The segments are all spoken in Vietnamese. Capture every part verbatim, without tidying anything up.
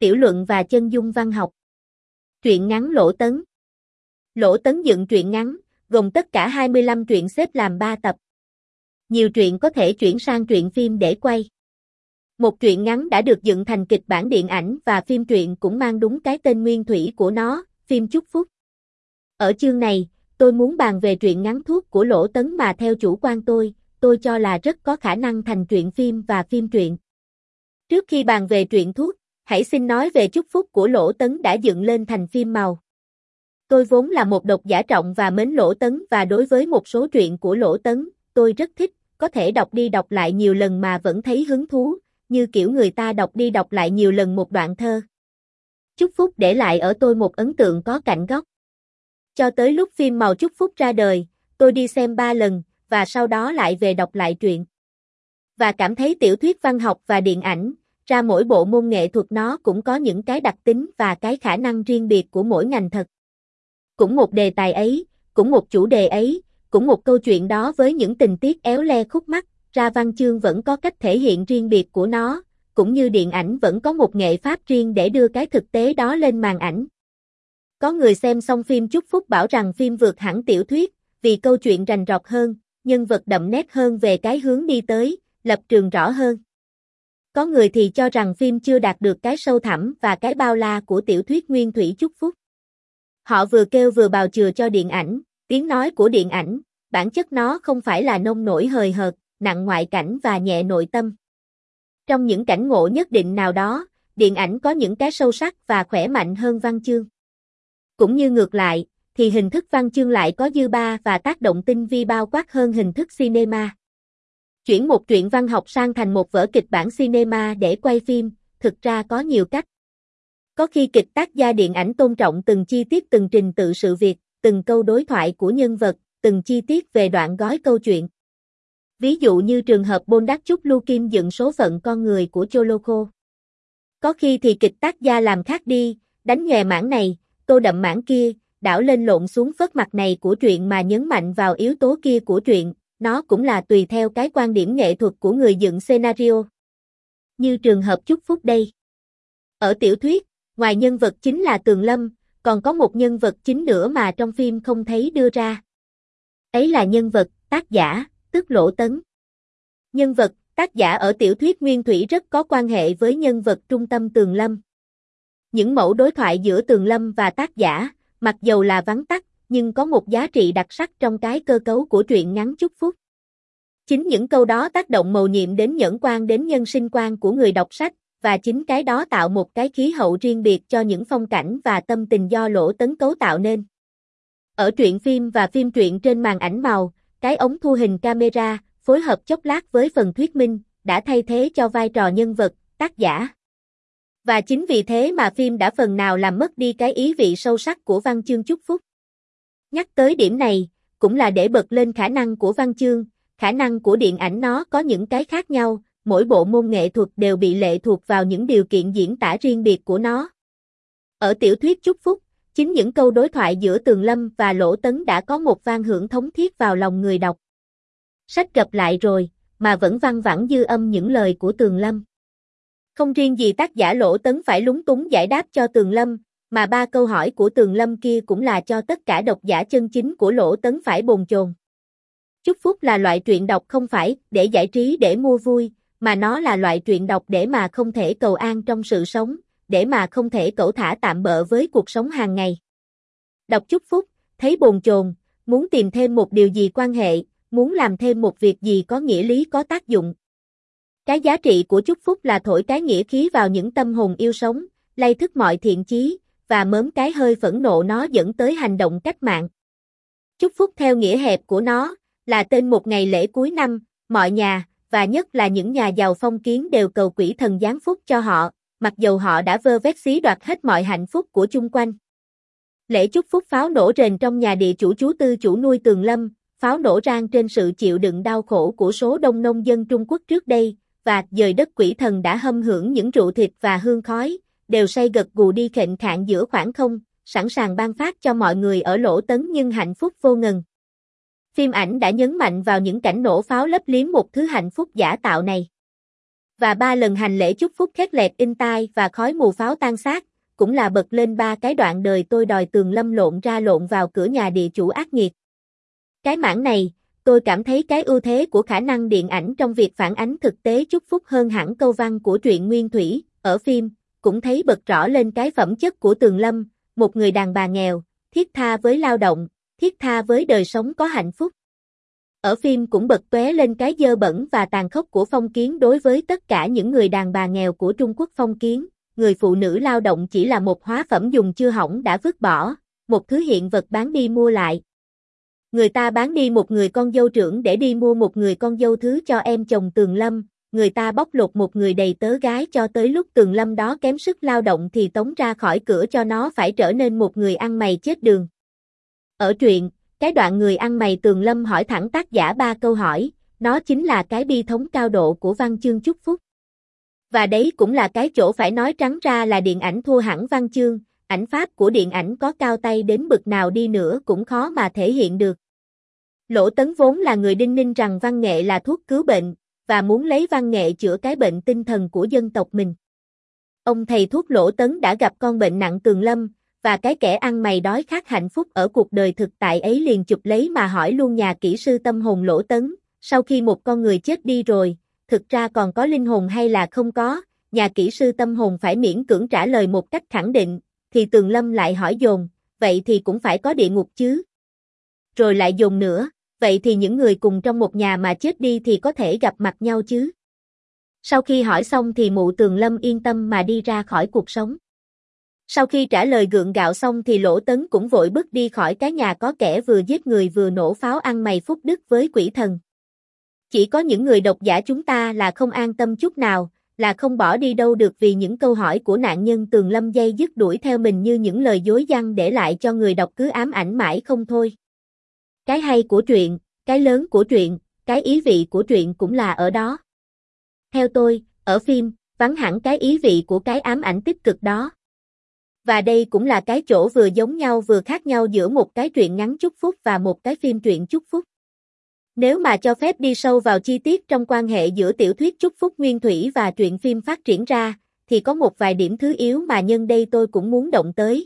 Tiểu luận và chân dung văn học. Truyện ngắn Lỗ Tấn. Lỗ Tấn dựng truyện ngắn, gồm tất cả hai mươi lăm truyện xếp làm ba tập. Nhiều truyện có thể chuyển sang truyện phim để quay. Một truyện ngắn đã được dựng thành kịch bản điện ảnh và phim truyện cũng mang đúng cái tên nguyên thủy của nó, phim Chúc Phúc. Ở chương này, tôi muốn bàn về truyện ngắn Thuốc của Lỗ Tấn mà theo chủ quan tôi, tôi cho là rất có khả năng thành truyện phim và phim truyện. Trước khi bàn về truyện Thuốc, hãy xin nói về Chúc Phúc của Lỗ Tấn đã dựng lên thành phim màu. Tôi vốn là một độc giả trọng và mến Lỗ Tấn và đối với một số truyện của Lỗ Tấn, tôi rất thích, có thể đọc đi đọc lại nhiều lần mà vẫn thấy hứng thú, như kiểu người ta đọc đi đọc lại nhiều lần một đoạn thơ. Chúc Phúc để lại ở tôi một ấn tượng có cạnh góc. Cho tới lúc phim màu Chúc Phúc ra đời, tôi đi xem ba lần, và sau đó lại về đọc lại truyện. Và cảm thấy tiểu thuyết văn học và điện ảnh, ra mỗi bộ môn nghệ thuật nó cũng có những cái đặc tính và cái khả năng riêng biệt của mỗi ngành thật. Cũng một đề tài ấy, cũng một chủ đề ấy, cũng một câu chuyện đó với những tình tiết éo le khúc mắc, ra văn chương vẫn có cách thể hiện riêng biệt của nó, cũng như điện ảnh vẫn có một nghệ pháp riêng để đưa cái thực tế đó lên màn ảnh. Có người xem xong phim Chúc Phúc bảo rằng phim vượt hẳn tiểu thuyết, vì câu chuyện rành rọt hơn, nhân vật đậm nét hơn về cái hướng đi tới, lập trường rõ hơn. Có người thì cho rằng phim chưa đạt được cái sâu thẳm và cái bao la của tiểu thuyết nguyên thủy Chúc Phúc. Họ vừa kêu vừa bào chừa cho điện ảnh, tiếng nói của điện ảnh, bản chất nó không phải là nông nổi hời hợt, nặng ngoại cảnh và nhẹ nội tâm. Trong những cảnh ngộ nhất định nào đó, điện ảnh có những cái sâu sắc và khỏe mạnh hơn văn chương. Cũng như ngược lại, thì hình thức văn chương lại có dư ba và tác động tinh vi bao quát hơn hình thức cinema. Chuyển một truyện văn học sang thành một vở kịch bản cinema để quay phim, thực ra có nhiều cách. Có khi kịch tác gia điện ảnh tôn trọng từng chi tiết từng trình tự sự việc, từng câu đối thoại của nhân vật, từng chi tiết về đoạn gói câu chuyện. Ví dụ như trường hợp Bondarchuk Lukin dựng số phận con người của Choloko. Có khi thì kịch tác gia làm khác đi, đánh nhòe mảng này, tô đậm mảng kia, đảo lên lộn xuống phớt mặt này của truyện mà nhấn mạnh vào yếu tố kia của truyện, nó cũng là tùy theo cái quan điểm nghệ thuật của người dựng scenario. Như trường hợp Chúc Phúc đây. Ở tiểu thuyết, ngoài nhân vật chính là Tường Lâm, còn có một nhân vật chính nữa mà trong phim không thấy đưa ra. Ấy là nhân vật, tác giả, tức Lỗ Tấn. Nhân vật, tác giả ở tiểu thuyết nguyên thủy rất có quan hệ với nhân vật trung tâm Tường Lâm. Những mẫu đối thoại giữa Tường Lâm và tác giả, mặc dầu là vắn tắt, nhưng có một giá trị đặc sắc trong cái cơ cấu của truyện ngắn Chúc Phúc. Chính những câu đó tác động mầu nhiệm đến nhẫn quan đến nhân sinh quan của người đọc sách, và chính cái đó tạo một cái khí hậu riêng biệt cho những phong cảnh và tâm tình do Lỗ Tấn cấu tạo nên. Ở truyện phim và phim truyện trên màn ảnh màu, cái ống thu hình camera, phối hợp chốc lát với phần thuyết minh, đã thay thế cho vai trò nhân vật, tác giả. Và chính vì thế mà phim đã phần nào làm mất đi cái ý vị sâu sắc của văn chương Chúc Phúc. Nhắc tới điểm này, cũng là để bật lên khả năng của văn chương, khả năng của điện ảnh nó có những cái khác nhau, mỗi bộ môn nghệ thuật đều bị lệ thuộc vào những điều kiện diễn tả riêng biệt của nó. Ở tiểu thuyết Chúc Phúc, chính những câu đối thoại giữa Tường Lâm và Lỗ Tấn đã có một vang hưởng thống thiết vào lòng người đọc. Sách gập lại rồi, mà vẫn văng vẳng dư âm những lời của Tường Lâm. Không riêng gì tác giả Lỗ Tấn phải lúng túng giải đáp cho Tường Lâm, mà ba câu hỏi của Tường Lâm kia cũng là cho tất cả độc giả chân chính của Lỗ Tấn phải bồn chồn. Chúc Phúc là loại truyện đọc không phải để giải trí để mua vui, mà nó là loại truyện đọc để mà không thể cầu an trong sự sống, để mà không thể cẩu thả tạm bợ với cuộc sống hàng ngày. Đọc Chúc Phúc, thấy bồn chồn, muốn tìm thêm một điều gì quan hệ, muốn làm thêm một việc gì có nghĩa lý có tác dụng. Cái giá trị của Chúc Phúc là thổi cái nghĩa khí vào những tâm hồn yêu sống, lay thức mọi thiện chí, và mớm cái hơi phẫn nộ nó dẫn tới hành động cách mạng. Chúc Phúc theo nghĩa hẹp của nó, là tên một ngày lễ cuối năm, mọi nhà, và nhất là những nhà giàu phong kiến đều cầu quỷ thần giáng phúc cho họ, mặc dầu họ đã vơ vét xí đoạt hết mọi hạnh phúc của chung quanh. Lễ chúc phúc pháo nổ rền trong nhà địa chủ chú tư chủ nuôi Tường Lâm, pháo nổ rang trên sự chịu đựng đau khổ của số đông nông dân Trung Quốc trước đây, và dời đất quỷ thần đã hâm hưởng những rượu thịt và hương khói, đều say gật gù đi khệnh khạng giữa khoảng không, sẵn sàng ban phát cho mọi người ở Lỗ Tấn nhưng hạnh phúc vô ngần. Phim ảnh đã nhấn mạnh vào những cảnh nổ pháo lấp liếm một thứ hạnh phúc giả tạo này. Và ba lần hành lễ chúc phúc khét lẹt in tai và khói mù pháo tan xác, cũng là bật lên ba cái đoạn đời tôi đòi Tường Lâm lộn ra lộn vào cửa nhà địa chủ ác nghiệt. Cái mảng này, tôi cảm thấy cái ưu thế của khả năng điện ảnh trong việc phản ánh thực tế chúc phúc hơn hẳn câu văn của truyện nguyên thủy. Ở phim, cũng thấy bật rõ lên cái phẩm chất của Tường Lâm, một người đàn bà nghèo, thiết tha với lao động, thiết tha với đời sống có hạnh phúc. Ở phim cũng bật tóe lên cái dơ bẩn và tàn khốc của phong kiến đối với tất cả những người đàn bà nghèo của Trung Quốc phong kiến, người phụ nữ lao động chỉ là một hóa phẩm dùng chưa hỏng đã vứt bỏ, một thứ hiện vật bán đi mua lại. Người ta bán đi một người con dâu trưởng để đi mua một người con dâu thứ cho em chồng Tường Lâm, người ta bóc lột một người đầy tớ gái cho tới lúc Tường Lâm đó kém sức lao động thì tống ra khỏi cửa cho nó phải trở nên một người ăn mày chết đường. Ở truyện, cái đoạn người ăn mày Tường Lâm hỏi thẳng tác giả ba câu hỏi, nó chính là cái bi thống cao độ của văn chương chúc phúc. Và đấy cũng là cái chỗ phải nói trắng ra là điện ảnh thua hẳn văn chương, ảnh pháp của điện ảnh có cao tay đến bực nào đi nữa cũng khó mà thể hiện được. Lỗ Tấn vốn là người đinh ninh rằng văn nghệ là thuốc cứu bệnh, và muốn lấy văn nghệ chữa cái bệnh tinh thần của dân tộc mình. Ông thầy thuốc Lỗ Tấn đã gặp con bệnh nặng Tường Lâm, và cái kẻ ăn mày đói khát hạnh phúc ở cuộc đời thực tại ấy liền chụp lấy mà hỏi luôn nhà kỹ sư tâm hồn Lỗ Tấn, sau khi một con người chết đi rồi, thực ra còn có linh hồn hay là không có, nhà kỹ sư tâm hồn phải miễn cưỡng trả lời một cách khẳng định, thì Tường Lâm lại hỏi dồn, vậy thì cũng phải có địa ngục chứ. Rồi lại dồn nữa, vậy thì những người cùng trong một nhà mà chết đi thì có thể gặp mặt nhau chứ. Sau khi hỏi xong thì mụ Tường Lâm yên tâm mà đi ra khỏi cuộc sống. Sau khi trả lời gượng gạo xong thì Lỗ Tấn cũng vội bước đi khỏi cái nhà có kẻ vừa giết người vừa nổ pháo ăn mày phúc đức với quỷ thần. Chỉ có những người độc giả chúng ta là không an tâm chút nào, là không bỏ đi đâu được vì những câu hỏi của nạn nhân Tường Lâm dây dứt đuổi theo mình như những lời dối dăng để lại cho người đọc cứ ám ảnh mãi không thôi. Cái hay của truyện, cái lớn của truyện, cái ý vị của truyện cũng là ở đó. Theo tôi, ở phim, vắng hẳn cái ý vị của cái ám ảnh tích cực đó. Và đây cũng là cái chỗ vừa giống nhau vừa khác nhau giữa một cái truyện ngắn chúc phúc và một cái phim truyện chúc phúc. Nếu mà cho phép đi sâu vào chi tiết trong quan hệ giữa tiểu thuyết chúc phúc nguyên thủy và truyện phim phát triển ra, thì có một vài điểm thứ yếu mà nhân đây tôi cũng muốn động tới.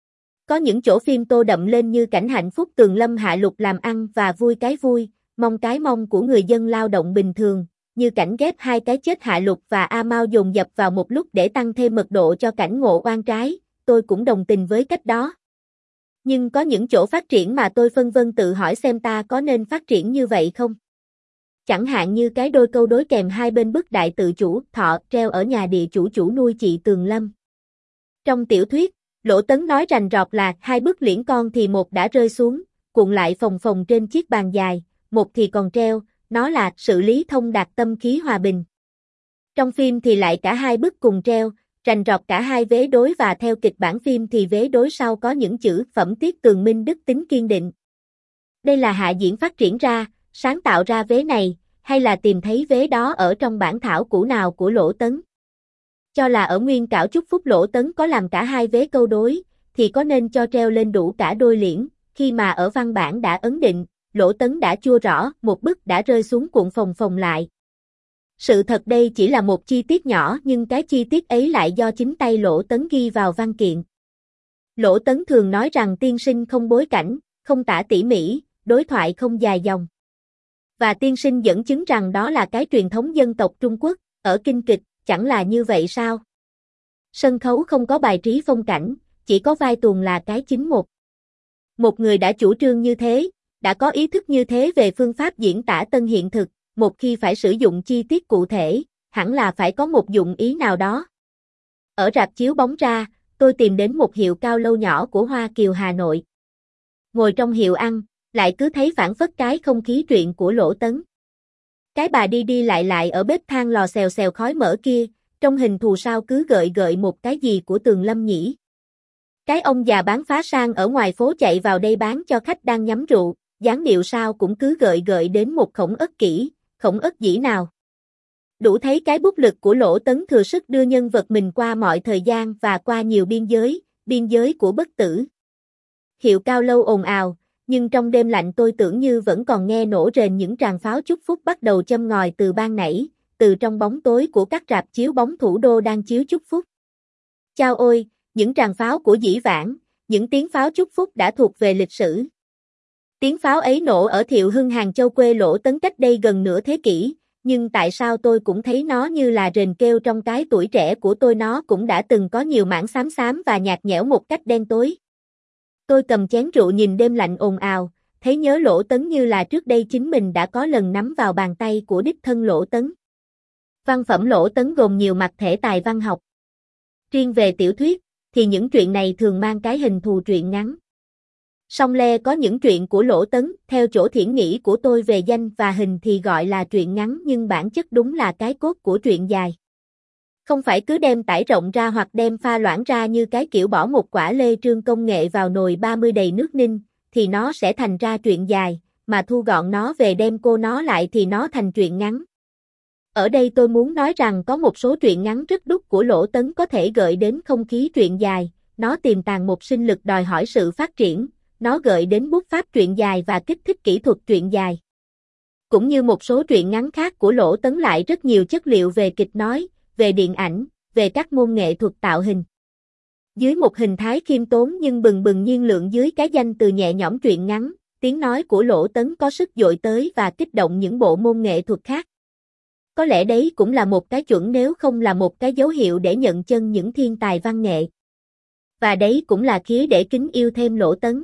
Có những chỗ phim tô đậm lên như cảnh hạnh phúc Tường Lâm hạ lục làm ăn và vui cái vui, mong cái mong của người dân lao động bình thường, như cảnh ghép hai cái chết hạ lục và A Mao dồn dập vào một lúc để tăng thêm mật độ cho cảnh ngộ oan trái, tôi cũng đồng tình với cách đó. Nhưng có những chỗ phát triển mà tôi phân vân tự hỏi xem ta có nên phát triển như vậy không? Chẳng hạn như cái đôi câu đối kèm hai bên bức đại tự chủ thọ treo ở nhà địa chủ chủ nuôi chị Tường Lâm. Trong tiểu thuyết, Lỗ Tấn nói rành rọt là hai bức liễn con thì một đã rơi xuống, cuộn lại phồng phồng trên chiếc bàn dài, một thì còn treo, nó là sự lý thông đạt tâm khí hòa bình. Trong phim thì lại cả hai bức cùng treo, rành rọt cả hai vế đối và theo kịch bản phim thì vế đối sau có những chữ phẩm tiết tường minh đức tính kiên định. Đây là hạ diễn phát triển ra, sáng tạo ra vế này, hay là tìm thấy vế đó ở trong bản thảo cũ nào của Lỗ Tấn? Cho là ở nguyên cảo chúc phúc Lỗ Tấn có làm cả hai vế câu đối, thì có nên cho treo lên đủ cả đôi liễn, khi mà ở văn bản đã ấn định, Lỗ Tấn đã chua rõ, một bức đã rơi xuống cuộn phồng phồng lại. Sự thật đây chỉ là một chi tiết nhỏ nhưng cái chi tiết ấy lại do chính tay Lỗ Tấn ghi vào văn kiện. Lỗ Tấn thường nói rằng tiên sinh không bối cảnh, không tả tỉ mỉ, đối thoại không dài dòng. Và tiên sinh dẫn chứng rằng đó là cái truyền thống dân tộc Trung Quốc, ở kinh kịch, chẳng là như vậy sao? Sân khấu không có bài trí phong cảnh, chỉ có vai tuồng là cái chính một. Một người đã chủ trương như thế, đã có ý thức như thế về phương pháp diễn tả tân hiện thực, một khi phải sử dụng chi tiết cụ thể, hẳn là phải có một dụng ý nào đó. Ở rạp chiếu bóng ra, tôi tìm đến một hiệu cao lâu nhỏ của Hoa Kiều Hà Nội. Ngồi trong hiệu ăn, lại cứ thấy phảng phất cái không khí truyện của Lỗ Tấn. Cái bà đi đi lại lại ở bếp than lò xèo xèo khói mỡ kia, trong hình thù sao cứ gợi gợi một cái gì của Tường Lâm nhỉ. Cái ông già bán phá sang ở ngoài phố chạy vào đây bán cho khách đang nhắm rượu, dáng điệu sao cũng cứ gợi gợi đến một Khổng Ất Kỷ, Khổng Ất Dĩ nào. Đủ thấy cái bút lực của Lỗ Tấn thừa sức đưa nhân vật mình qua mọi thời gian và qua nhiều biên giới, biên giới của bất tử. Hiệu cao lâu ồn ào, nhưng trong đêm lạnh tôi tưởng như vẫn còn nghe nổ rền những tràng pháo chúc phúc bắt đầu châm ngòi từ ban nãy, từ trong bóng tối của các rạp chiếu bóng thủ đô đang chiếu chúc phúc. Chao ôi, những tràng pháo của dĩ vãng, những tiếng pháo chúc phúc đã thuộc về lịch sử. Tiếng pháo ấy nổ ở Thiệu Hưng Hàng Châu quê Lỗ Tấn cách đây gần nửa thế kỷ, nhưng tại sao tôi cũng thấy nó như là rền kêu trong cái tuổi trẻ của tôi, nó cũng đã từng có nhiều mảng xám xám và nhạt nhẽo một cách đen tối. Tôi cầm chén rượu nhìn đêm lạnh ồn ào, thấy nhớ Lỗ Tấn như là trước đây chính mình đã có lần nắm vào bàn tay của đích thân Lỗ Tấn. Văn phẩm Lỗ Tấn gồm nhiều mặt thể tài văn học. Riêng về tiểu thuyết, thì những truyện này thường mang cái hình thù truyện ngắn. Song le có những truyện của Lỗ Tấn, theo chỗ thiển nghĩ của tôi về danh và hình thì gọi là truyện ngắn, nhưng bản chất đúng là cái cốt của truyện dài. Không phải cứ đem tải rộng ra hoặc đem pha loãng ra như cái kiểu bỏ một quả lê trương công nghệ vào nồi ba mươi đầy nước ninh, thì nó sẽ thành ra truyện dài, mà thu gọn nó về đem cô nó lại thì nó thành truyện ngắn. Ở đây tôi muốn nói rằng có một số truyện ngắn rất đúc của Lỗ Tấn có thể gợi đến không khí truyện dài, nó tiềm tàng một sinh lực đòi hỏi sự phát triển, nó gợi đến bút pháp truyện dài và kích thích kỹ thuật truyện dài. Cũng như một số truyện ngắn khác của Lỗ Tấn lại rất nhiều chất liệu về kịch nói, về điện ảnh, về các môn nghệ thuật tạo hình. Dưới một hình thái khiêm tốn nhưng bừng bừng nhiên lượng dưới cái danh từ nhẹ nhõm truyện ngắn, tiếng nói của Lỗ Tấn có sức dội tới và kích động những bộ môn nghệ thuật khác. Có lẽ đấy cũng là một cái chuẩn nếu không là một cái dấu hiệu để nhận chân những thiên tài văn nghệ. Và đấy cũng là khía để kính yêu thêm Lỗ Tấn.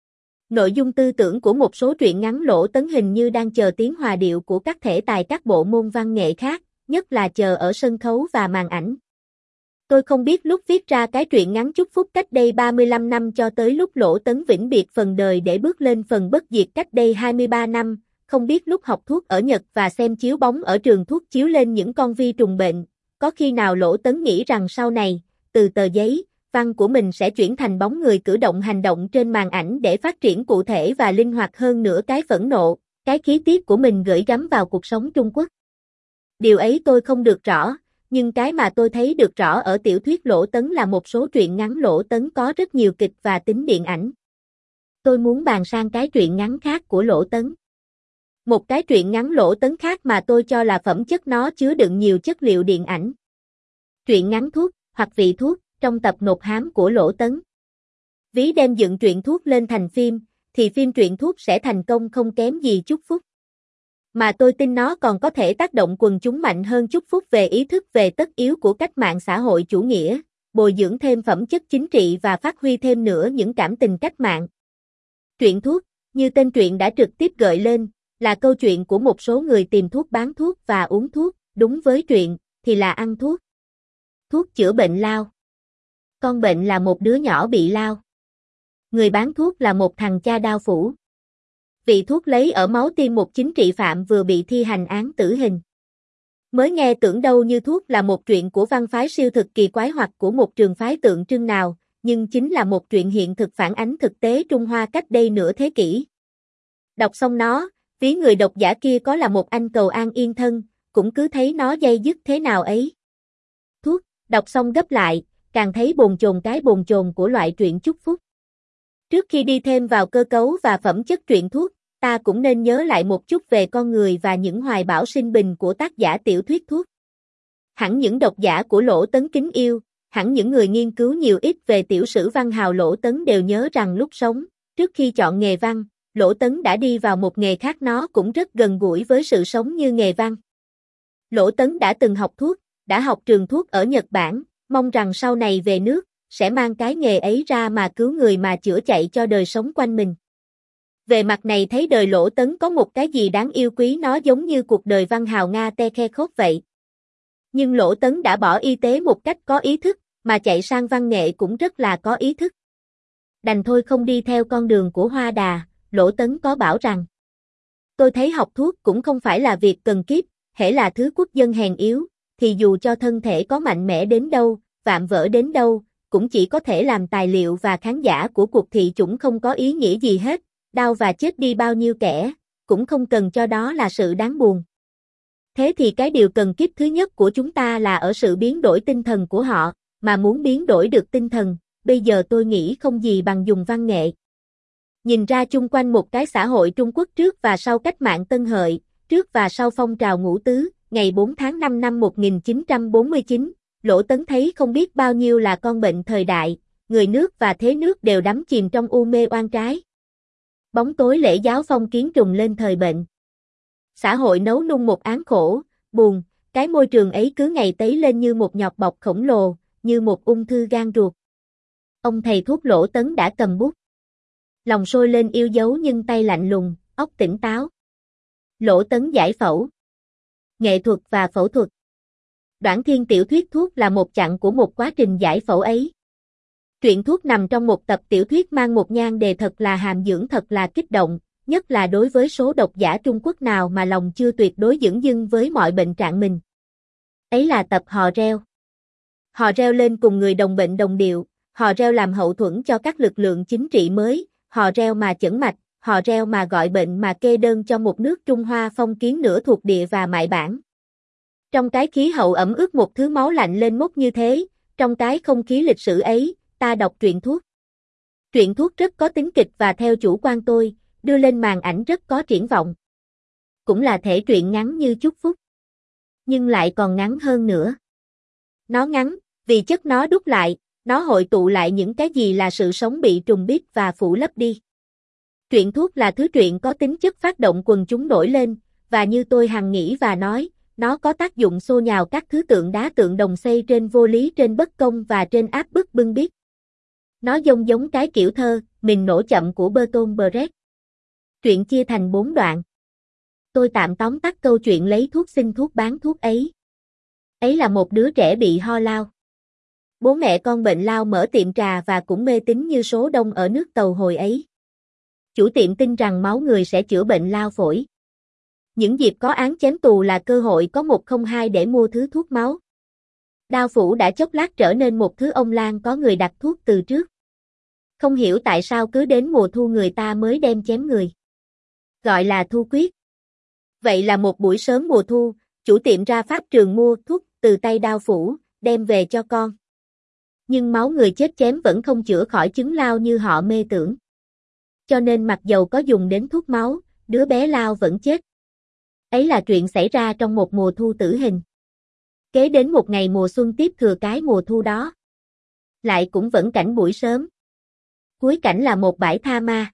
Nội dung tư tưởng của một số truyện ngắn Lỗ Tấn hình như đang chờ tiếng hòa điệu của các thể tài các bộ môn văn nghệ khác, nhất là chờ ở sân khấu và màn ảnh. Tôi không biết lúc viết ra cái truyện ngắn chúc phúc cách đây ba mươi lăm năm cho tới lúc Lỗ Tấn vĩnh biệt phần đời để bước lên phần bất diệt cách đây hai mươi ba năm, không biết lúc học thuốc ở Nhật và xem chiếu bóng ở trường thuốc chiếu lên những con vi trùng bệnh, có khi nào Lỗ Tấn nghĩ rằng sau này, từ tờ giấy, văn của mình sẽ chuyển thành bóng người cử động hành động trên màn ảnh để phát triển cụ thể và linh hoạt hơn nữa cái phẫn nộ, cái khí tiết của mình gửi gắm vào cuộc sống Trung Quốc. Điều ấy tôi không được rõ, nhưng cái mà tôi thấy được rõ ở tiểu thuyết Lỗ Tấn là một số truyện ngắn Lỗ Tấn có rất nhiều kịch và tính điện ảnh. Tôi muốn bàn sang cái truyện ngắn khác của Lỗ Tấn. Một cái truyện ngắn Lỗ Tấn khác mà tôi cho là phẩm chất nó chứa đựng nhiều chất liệu điện ảnh. Truyện ngắn Thuốc, hoặc Vị Thuốc, trong tập Nộp Hám của Lỗ Tấn. Ví đem dựng truyện thuốc lên thành phim, thì phim truyện thuốc sẽ thành công không kém gì chúc phúc. Mà tôi tin nó còn có thể tác động quần chúng mạnh hơn chúc phúc về ý thức về tất yếu của cách mạng xã hội chủ nghĩa, bồi dưỡng thêm phẩm chất chính trị và phát huy thêm nữa những cảm tình cách mạng. Truyện thuốc, như tên truyện đã trực tiếp gợi lên, là câu chuyện của một số người tìm thuốc bán thuốc và uống thuốc, đúng với truyện, thì là ăn thuốc. Thuốc chữa bệnh lao. Con bệnh là một đứa nhỏ bị lao. Người bán thuốc là một thằng cha đao phủ. Vị thuốc lấy ở máu tim một chính trị phạm vừa bị thi hành án tử hình. Mới nghe tưởng đâu như thuốc là một truyện của văn phái siêu thực kỳ quái hoặc của một trường phái tượng trưng nào, nhưng chính là một truyện hiện thực phản ánh thực tế Trung Hoa cách đây nửa thế kỷ. Đọc xong nó, ví người độc giả kia có là một anh cầu an yên thân, cũng cứ thấy nó dây dứt thế nào ấy. Thuốc, đọc xong gấp lại, càng thấy bồn chồn cái bồn chồn của loại truyện chúc phúc. Trước khi đi thêm vào cơ cấu và phẩm chất truyện thuốc, ta cũng nên nhớ lại một chút về con người và những hoài bão sinh bình của tác giả tiểu thuyết Thuốc. Hẳn những độc giả của Lỗ Tấn kính yêu, hẳn những người nghiên cứu nhiều ít về tiểu sử văn hào Lỗ Tấn đều nhớ rằng lúc sống, trước khi chọn nghề văn, Lỗ Tấn đã đi vào một nghề khác, nó cũng rất gần gũi với sự sống như nghề văn. Lỗ Tấn đã từng học thuốc, đã học trường thuốc ở Nhật Bản, mong rằng sau này về nước, sẽ mang cái nghề ấy ra mà cứu người mà chữa chạy cho đời sống quanh mình. Về mặt này thấy đời Lỗ Tấn có một cái gì đáng yêu quý, nó giống như cuộc đời văn hào Nga Te-khe-khốt vậy. Nhưng Lỗ Tấn đã bỏ y tế một cách có ý thức, mà chạy sang văn nghệ cũng rất là có ý thức. Đành thôi không đi theo con đường của Hoa Đà, Lỗ Tấn có bảo rằng: tôi thấy học thuốc cũng không phải là việc cần kiếp, hễ là thứ quốc dân hèn yếu, thì dù cho thân thể có mạnh mẽ đến đâu, vạm vỡ đến đâu, cũng chỉ có thể làm tài liệu và khán giả của cuộc thị chủng, không có ý nghĩa gì hết, đau và chết đi bao nhiêu kẻ, cũng không cần cho đó là sự đáng buồn. Thế thì cái điều cần kiếp thứ nhất của chúng ta là ở sự biến đổi tinh thần của họ, mà muốn biến đổi được tinh thần, bây giờ tôi nghĩ không gì bằng dùng văn nghệ. Nhìn ra chung quanh một cái xã hội Trung Quốc trước và sau cách mạng Tân Hợi, trước và sau phong trào ngũ tứ, ngày bốn tháng năm năm một nghìn chín trăm bốn mươi chín, Lỗ Tấn thấy không biết bao nhiêu là con bệnh thời đại, người nước và thế nước đều đắm chìm trong u mê oan trái. Bóng tối lễ giáo phong kiến trùng lên thời bệnh. Xã hội nấu nung một án khổ, buồn, cái môi trường ấy cứ ngày tấy lên như một nhọt bọc khổng lồ, như một ung thư gan ruột. Ông thầy thuốc Lỗ Tấn đã cầm bút. Lòng sôi lên yêu dấu nhưng tay lạnh lùng, óc tỉnh táo. Lỗ Tấn giải phẫu. Nghệ thuật và phẫu thuật. Đoạn Thiên tiểu thuyết thuốc là một chặng của một quá trình giải phẫu ấy. Truyện thuốc nằm trong một tập tiểu thuyết mang một nhan đề thật là hàm dưỡng, thật là kích động, nhất là đối với số độc giả Trung Quốc nào mà lòng chưa tuyệt đối dửng dưng với mọi bệnh trạng mình. Ấy là tập Hò Reo. Hò reo lên cùng người đồng bệnh đồng điệu, hò reo làm hậu thuẫn cho các lực lượng chính trị mới, hò reo mà chẩn mạch, hò reo mà gọi bệnh mà kê đơn cho một nước Trung Hoa phong kiến nửa thuộc địa và mại bản. Trong cái khí hậu ẩm ướt một thứ máu lạnh lên mốc như thế, trong cái không khí lịch sử ấy, ta đọc truyện thuốc. Truyện thuốc rất có tính kịch và theo chủ quan tôi, đưa lên màn ảnh rất có triển vọng. Cũng là thể truyện ngắn như Chúc Phúc. Nhưng lại còn ngắn hơn nữa. Nó ngắn, vì chất nó đúc lại, nó hội tụ lại những cái gì là sự sống bị trùng bít và phủ lấp đi. Truyện thuốc là thứ truyện có tính chất phát động quần chúng nổi lên, và như tôi hằng nghĩ và nói, nó có tác dụng xô nhào các thứ tượng đá tượng đồng xây trên vô lý, trên bất công và trên áp bức bưng bít. Nó giống giống cái kiểu thơ, mình nổ chậm của Bertolt Brecht. Truyện chia thành bốn đoạn. Tôi tạm tóm tắt câu chuyện lấy thuốc xin thuốc bán thuốc ấy. Ấy là một đứa trẻ bị ho lao. Bố mẹ con bệnh lao mở tiệm trà và cũng mê tín như số đông ở nước Tàu hồi ấy. Chủ tiệm tin rằng máu người sẽ chữa bệnh lao phổi. Những dịp có án chém tù là cơ hội có một không hai để mua thứ thuốc máu. Đao phủ đã chốc lát trở nên một thứ ông lang có người đặt thuốc từ trước. Không hiểu tại sao cứ đến mùa thu người ta mới đem chém người. Gọi là thu quyết. Vậy là một buổi sớm mùa thu, chủ tiệm ra pháp trường mua thuốc từ tay đao phủ, đem về cho con. Nhưng máu người chết chém vẫn không chữa khỏi chứng lao như họ mê tưởng. Cho nên mặc dầu có dùng đến thuốc máu, đứa bé lao vẫn chết. Ấy là chuyện xảy ra trong một mùa thu tử hình. Kế đến một ngày mùa xuân tiếp thừa cái mùa thu đó. Lại cũng vẫn cảnh buổi sớm. Cuối cảnh là một bãi tha ma.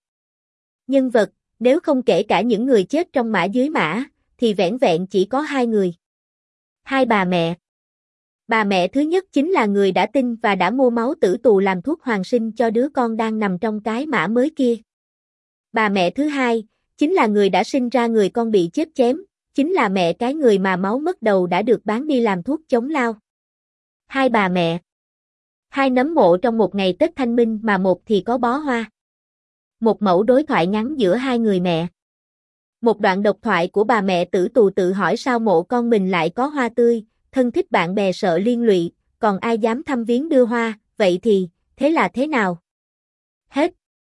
Nhân vật, nếu không kể cả những người chết trong mã dưới mã, thì vẻn vẹn chỉ có hai người. Hai bà mẹ. Bà mẹ thứ nhất chính là người đã tin và đã mua máu tử tù làm thuốc hoàn sinh cho đứa con đang nằm trong cái mã mới kia. Bà mẹ thứ hai, chính là người đã sinh ra người con bị chết chém, chính là mẹ cái người mà máu mất đầu đã được bán đi làm thuốc chống lao. Hai bà mẹ. Hai nấm mộ trong một ngày Tết Thanh Minh mà một thì có bó hoa. Một mẫu đối thoại ngắn giữa hai người mẹ. Một đoạn độc thoại của bà mẹ tử tù tự hỏi sao mộ con mình lại có hoa tươi, thân thích bạn bè sợ liên lụy, còn ai dám thăm viếng đưa hoa, vậy thì, thế là thế nào? Hết.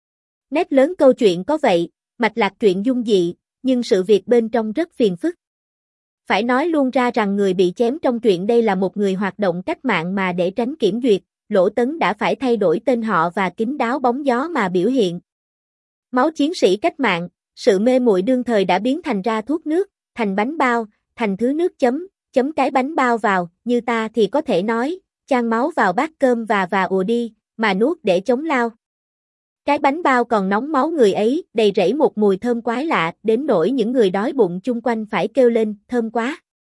Nét lớn câu chuyện có vậy, mạch lạc truyện dung dị, nhưng sự việc bên trong rất phiền phức. Phải nói luôn ra rằng người bị chém trong truyện đây là một người hoạt động cách mạng mà để tránh kiểm duyệt, Lỗ Tấn đã phải thay đổi tên họ và kín đáo bóng gió mà biểu hiện. Máu chiến sĩ cách mạng, sự mê muội đương thời đã biến thành ra thuốc nước, thành bánh bao, thành thứ nước chấm, chấm cái bánh bao vào, như ta thì có thể nói, chan máu vào bát cơm và và ùa đi, mà nuốt để chống lao. Cái bánh bao còn nóng máu người ấy, đầy rẫy một mùi thơm quái lạ, đến nỗi những người đói bụng chung quanh phải kêu lên, thơm quá.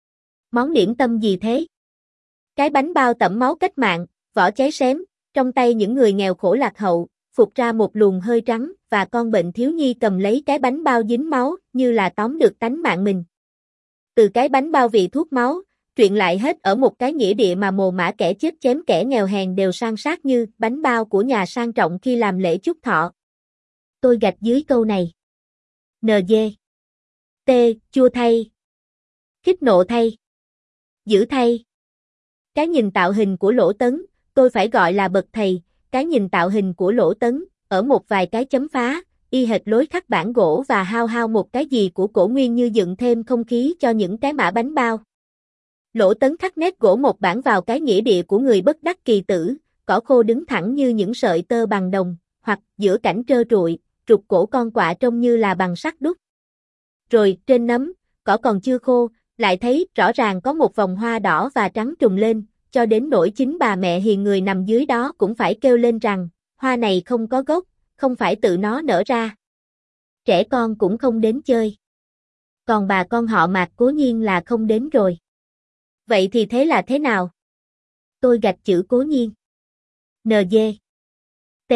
Món điểm tâm gì thế? Cái bánh bao tẩm máu cách mạng, vỏ cháy xém, trong tay những người nghèo khổ lạc hậu, phục ra một luồng hơi trắng, và con bệnh thiếu nhi cầm lấy cái bánh bao dính máu, như là tóm được tánh mạng mình. Từ cái bánh bao vị thuốc máu, truyện lại hết ở một cái nghĩa địa mà mồ mả kẻ chết chém kẻ nghèo hèn đều san sát như bánh bao của nhà sang trọng khi làm lễ chúc thọ. Tôi gạch dưới câu này. en giê. T, chua thay. Khích nộ thay. Dữ thay. Cái nhìn tạo hình của Lỗ Tấn, tôi phải gọi là bậc thầy, cái nhìn tạo hình của Lỗ Tấn, ở một vài cái chấm phá, y hệt lối khắc bản gỗ và hao hao một cái gì của cổ nguyên như dựng thêm không khí cho những cái mã bánh bao. Lỗ Tấn khắc nét gỗ một bản vào cái nghĩa địa của người bất đắc kỳ tử, cỏ khô đứng thẳng như những sợi tơ bằng đồng, hoặc giữa cảnh trơ trụi, trục cổ con quạ trông như là bằng sắt đúc. Rồi, trên nấm, cỏ còn chưa khô, Lại thấy rõ ràng có một vòng hoa đỏ và trắng trùng lên, cho đến nỗi chính bà mẹ hiền người nằm dưới đó cũng phải kêu lên rằng, hoa này không có gốc, không phải tự nó nở ra. Trẻ con cũng không đến chơi. Còn bà con họ Mạc cố nhiên là không đến rồi. Vậy thì thế là thế nào? Tôi gạch chữ cố nhiên. en giê. T.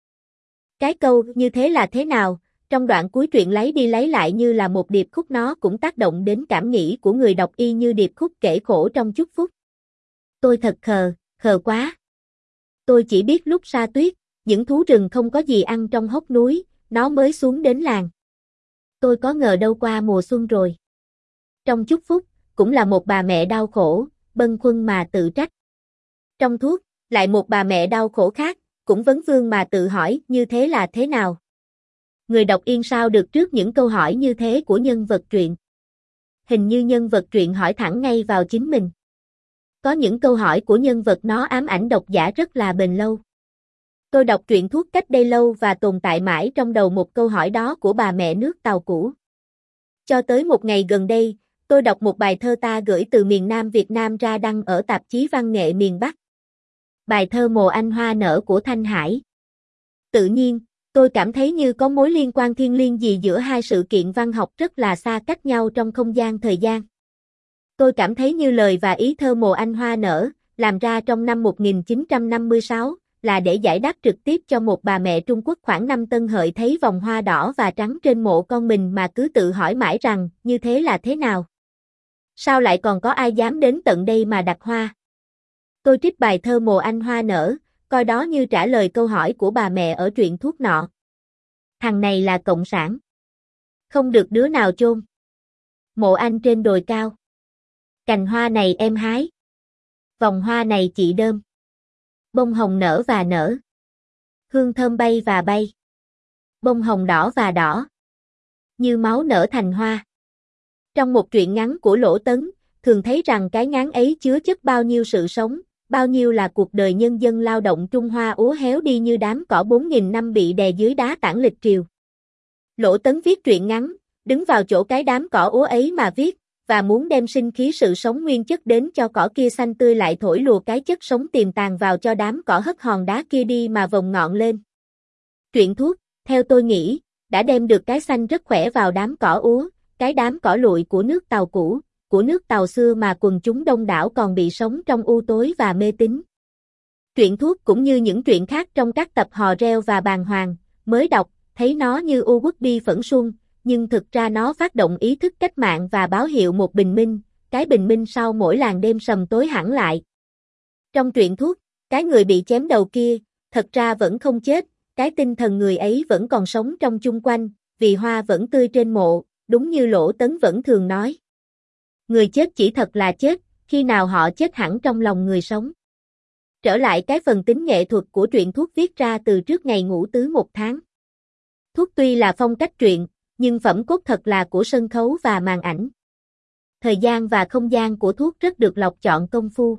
Cái câu như thế là thế nào, trong đoạn cuối truyện lấy đi lấy lại như là một điệp khúc, nó cũng tác động đến cảm nghĩ của người đọc y như điệp khúc kể khổ trong chúc phúc. Tôi thật khờ, khờ quá. Tôi chỉ biết lúc sa tuyết, những thú rừng không có gì ăn trong hốc núi, nó mới xuống đến làng. Tôi có ngờ đâu qua mùa xuân rồi. Trong chúc phúc, cũng là một bà mẹ đau khổ, bâng khuâng mà tự trách. Trong thuốc, lại một bà mẹ đau khổ khác, cũng vấn vương mà tự hỏi như thế là thế nào. Người đọc yên sao được trước những câu hỏi như thế của nhân vật truyện. Hình như nhân vật truyện hỏi thẳng ngay vào chính mình. Có những câu hỏi của nhân vật nó ám ảnh độc giả rất là bền lâu. Tôi đọc truyện thuốc cách đây lâu và tồn tại mãi trong đầu một câu hỏi đó của bà mẹ nước Tàu cũ. Cho tới một ngày gần đây, tôi đọc một bài thơ ta gửi từ miền Nam Việt Nam ra đăng ở tạp chí Văn nghệ miền Bắc. Bài thơ Mùa Anh Hoa Nở của Thanh Hải. Tự nhiên, tôi cảm thấy như có mối liên quan thiêng liêng gì giữa hai sự kiện văn học rất là xa cách nhau trong không gian thời gian. Tôi cảm thấy như lời và ý thơ Mùa Anh Hoa Nở, làm ra trong năm một nghìn chín trăm năm mươi sáu, là để giải đáp trực tiếp cho một bà mẹ Trung Quốc khoảng năm Tân Hợi thấy vòng hoa đỏ và trắng trên mộ con mình mà cứ tự hỏi mãi rằng, như thế là thế nào? Sao lại còn có ai dám đến tận đây mà đặt hoa? Tôi trích bài thơ Mùa Anh Hoa Nở, coi đó như trả lời câu hỏi của bà mẹ ở truyện thuốc nọ. Thằng này là cộng sản. Không được đứa nào chôn. Mộ anh trên đồi cao. Cành hoa này em hái. Vòng hoa này chị đơm. Bông hồng nở và nở. Hương thơm bay và bay. Bông hồng đỏ và đỏ. Như máu nở thành hoa. Trong một truyện ngắn của Lỗ Tấn, thường thấy rằng cái ngắn ấy chứa chất bao nhiêu sự sống, bao nhiêu là cuộc đời nhân dân lao động Trung Hoa úa héo đi như đám cỏ bốn nghìn năm bị đè dưới đá tảng lịch triều. Lỗ Tấn viết truyện ngắn, đứng vào chỗ cái đám cỏ úa ấy mà viết, và muốn đem sinh khí sự sống nguyên chất đến cho cỏ kia xanh tươi, lại thổi lùa cái chất sống tiềm tàng vào cho đám cỏ hất hòn đá kia đi mà vồng ngọn lên. Truyện thuốc, theo tôi nghĩ, đã đem được cái xanh rất khỏe vào đám cỏ úa, cái đám cỏ lụi của nước Tàu cũ, của nước Tàu xưa mà quần chúng đông đảo còn bị sống trong u tối và mê tín. Truyện thuốc cũng như những truyện khác trong các tập Hò Reo và Bàng Hoàng, mới đọc, thấy nó như u quốc đi phẫn xuân, nhưng thực ra nó phát động ý thức cách mạng và báo hiệu một bình minh, cái bình minh sau mỗi làng đêm sầm tối hẳn lại. Trong truyện thuốc, cái người bị chém đầu kia, thật ra vẫn không chết, cái tinh thần người ấy vẫn còn sống trong chung quanh, vì hoa vẫn tươi trên mộ, đúng như Lỗ Tấn vẫn thường nói. Người chết chỉ thật là chết, khi nào họ chết hẳn trong lòng người sống. Trở lại cái phần tính nghệ thuật của truyện thuốc viết ra từ trước ngày ngũ tứ một tháng. Thuốc tuy là phong cách truyện, nhưng phẩm cốt thật là của sân khấu và màn ảnh. Thời gian và không gian của thuốc rất được lọc chọn công phu.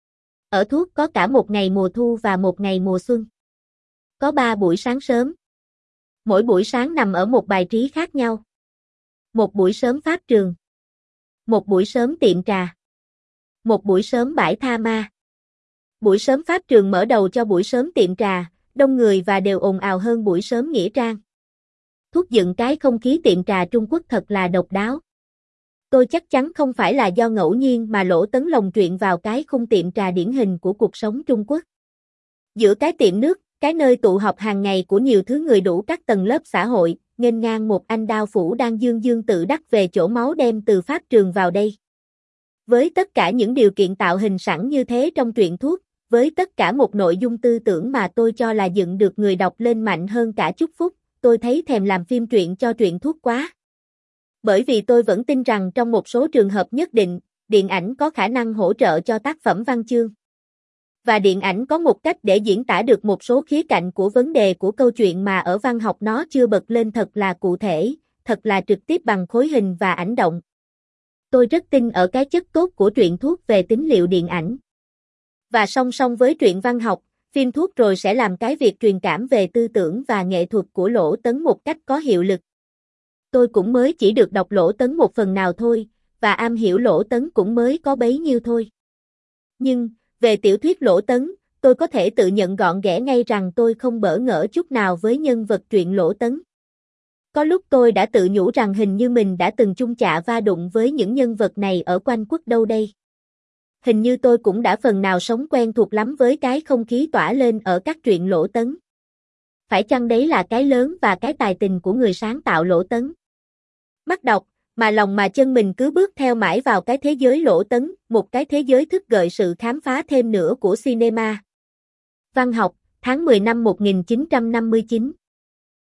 Ở thuốc có cả một ngày mùa thu và một ngày mùa xuân. Có ba buổi sáng sớm. Mỗi buổi sáng nằm ở một bài trí khác nhau. Một buổi sớm pháp trường. Một buổi sớm tiệm trà. Một buổi sớm bãi tha ma. Buổi sớm pháp trường mở đầu cho buổi sớm tiệm trà, đông người và đều ồn ào hơn buổi sớm nghĩa trang. Thuốc dựng cái không khí tiệm trà Trung Quốc thật là độc đáo. Tôi chắc chắn không phải là do ngẫu nhiên mà Lỗ Tấn lồng truyện vào cái khung tiệm trà điển hình của cuộc sống Trung Quốc. Giữa cái tiệm nước, cái nơi tụ họp hàng ngày của nhiều thứ người đủ các tầng lớp xã hội, nghênh ngang một anh đao phủ đang dương dương tự đắc về chỗ máu đem từ pháp trường vào đây. Với tất cả những điều kiện tạo hình sẵn như thế trong truyện thuốc, với tất cả một nội dung tư tưởng mà tôi cho là dựng được người đọc lên mạnh hơn cả chúc phúc, tôi thấy thèm làm phim truyện cho truyện thuốc quá. Bởi vì tôi vẫn tin rằng trong một số trường hợp nhất định, điện ảnh có khả năng hỗ trợ cho tác phẩm văn chương. Và điện ảnh có một cách để diễn tả được một số khía cạnh của vấn đề của câu chuyện mà ở văn học nó chưa bật lên thật là cụ thể, thật là trực tiếp bằng khối hình và ảnh động. Tôi rất tin ở cái chất tốt của truyện thuốc về tính liệu điện ảnh. Và song song với truyện văn học, phim thuốc rồi sẽ làm cái việc truyền cảm về tư tưởng và nghệ thuật của Lỗ Tấn một cách có hiệu lực. Tôi cũng mới chỉ được đọc Lỗ Tấn một phần nào thôi, và am hiểu Lỗ Tấn cũng mới có bấy nhiêu thôi. Nhưng, về tiểu thuyết Lỗ Tấn, tôi có thể tự nhận gọn ghẽ ngay rằng tôi không bỡ ngỡ chút nào với nhân vật truyện Lỗ Tấn. Có lúc tôi đã tự nhủ rằng hình như mình đã từng chung chạ va đụng với những nhân vật này ở quanh quất đâu đây. Hình như tôi cũng đã phần nào sống quen thuộc lắm với cái không khí tỏa lên ở các truyện Lỗ Tấn. Phải chăng đấy là cái lớn và cái tài tình của người sáng tạo Lỗ Tấn? Mắt đọc, mà lòng mà chân mình cứ bước theo mãi vào cái thế giới Lỗ Tấn, một cái thế giới thức gợi sự khám phá thêm nữa của cinema. Văn học, tháng mười năm một nghìn chín trăm năm mươi chín.